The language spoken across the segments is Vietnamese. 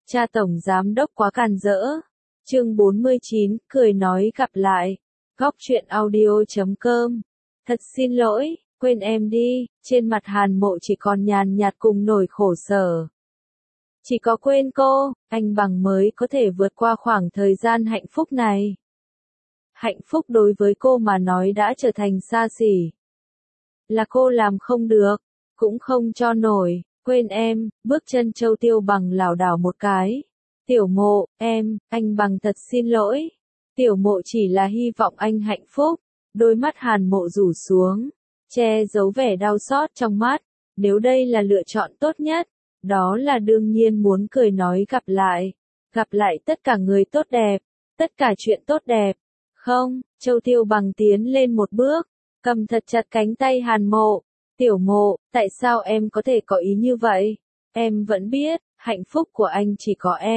Cha tổng giám đốc quá càn rỡ. Chương 49, cười nói gặp lại. Góc truyện audio.com. Thật xin lỗi, quên em đi. Trên mặt Hàn Mộ chỉ còn nhàn nhạt cùng nỗi khổ sở. Chỉ có quên cô, anh bằng mới có thể vượt qua khoảng thời gian hạnh phúc này. Hạnh phúc đối với cô mà nói đã trở thành xa xỉ. Là cô làm không được, cũng không cho nổi. Quên em, bước chân Châu Tiêu Bằng lảo đảo một cái. Tiểu Mộ, anh bằng thật xin lỗi. Tiểu Mộ chỉ là hy vọng anh hạnh phúc. Đôi mắt Hàn Mộ rủ xuống, che giấu vẻ đau xót trong mắt. Nếu đây là lựa chọn tốt nhất, đó là đương nhiên muốn cười nói gặp lại. Gặp lại tất cả người tốt đẹp, tất cả chuyện tốt đẹp. Không, Châu Tiêu Bằng tiến lên một bước, cầm thật chặt cánh tay Hàn Mộ. Tiểu Mộ, tại sao em có thể có ý như vậy? Em vẫn biết, hạnh phúc của anh chỉ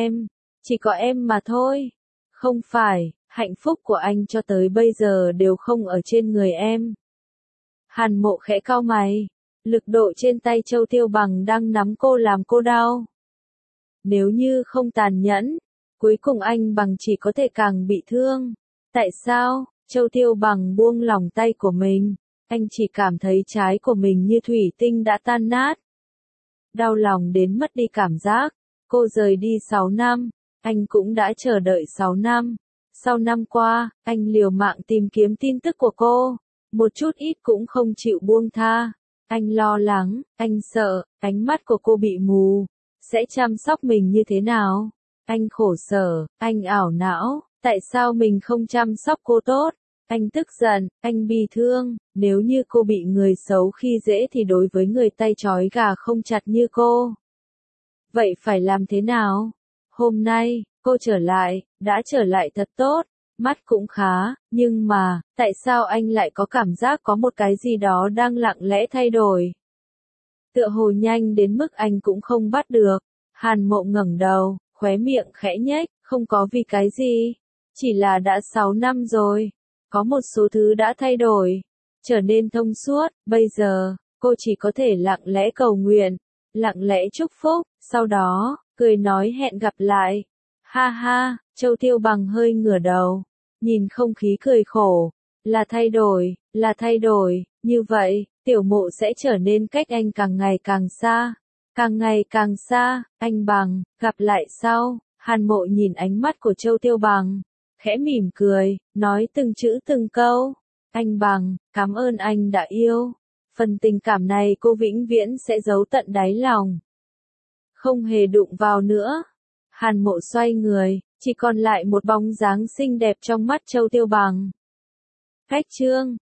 có em mà thôi. Không phải, hạnh phúc của anh cho tới bây giờ đều không ở trên người em. Hàn Mộ khẽ cau mày, lực độ trên tay Châu Tiêu Bằng đang nắm cô làm cô đau. Nếu như không tàn nhẫn, cuối cùng anh bằng chỉ có thể càng bị thương. Tại sao? Châu Tiêu Bằng buông lỏng tay của mình. Anh chỉ cảm thấy trái của mình như thủy tinh đã tan nát. Đau lòng đến mất đi cảm giác. Cô rời đi 6 năm. Anh cũng đã chờ đợi 6 năm. Sau năm qua, anh liều mạng tìm kiếm tin tức của cô. Một chút ít cũng không chịu buông tha. Anh lo lắng, anh sợ, ánh mắt của cô bị mù. Sẽ chăm sóc mình như thế nào? Anh khổ sở, anh ảo não. Tại sao mình không chăm sóc cô tốt? Anh tức giận, anh bi thương. Nếu như cô bị người xấu khi dễ thì đối với người tay trói gà không chặt như cô, vậy phải làm thế nào? Hôm nay, cô đã trở lại thật tốt. Mắt cũng khá, nhưng mà, tại sao anh lại có cảm giác có một cái gì đó đang lặng lẽ thay đổi? Tựa hồ nhanh đến mức anh cũng không bắt được. Hàn Mộ ngẩng đầu, khóe miệng khẽ nhếch, không có vì cái gì. Chỉ là đã 6 năm rồi. Có một số thứ đã thay đổi, trở nên thông suốt. Bây giờ, cô chỉ có thể lặng lẽ cầu nguyện, lặng lẽ chúc phúc, sau đó, cười nói hẹn gặp lại. Ha ha, Châu Tiêu Bằng hơi ngửa đầu, nhìn không khí cười khổ. Là thay đổi, như vậy, Tiểu Mộ sẽ trở nên cách anh càng ngày càng xa. Càng ngày càng xa, anh bằng, gặp lại sau. Hàn Mộ nhìn ánh mắt của Châu Tiêu Bằng, khẽ mỉm cười, nói từng chữ từng câu. Anh bằng, cảm ơn anh đã yêu. Phần tình cảm này cô vĩnh viễn sẽ giấu tận đáy lòng. Không hề đụng vào nữa. Hàn Mộ xoay người, chỉ còn lại một bóng dáng xinh đẹp trong mắt Châu Tiêu Bằng. Cách chương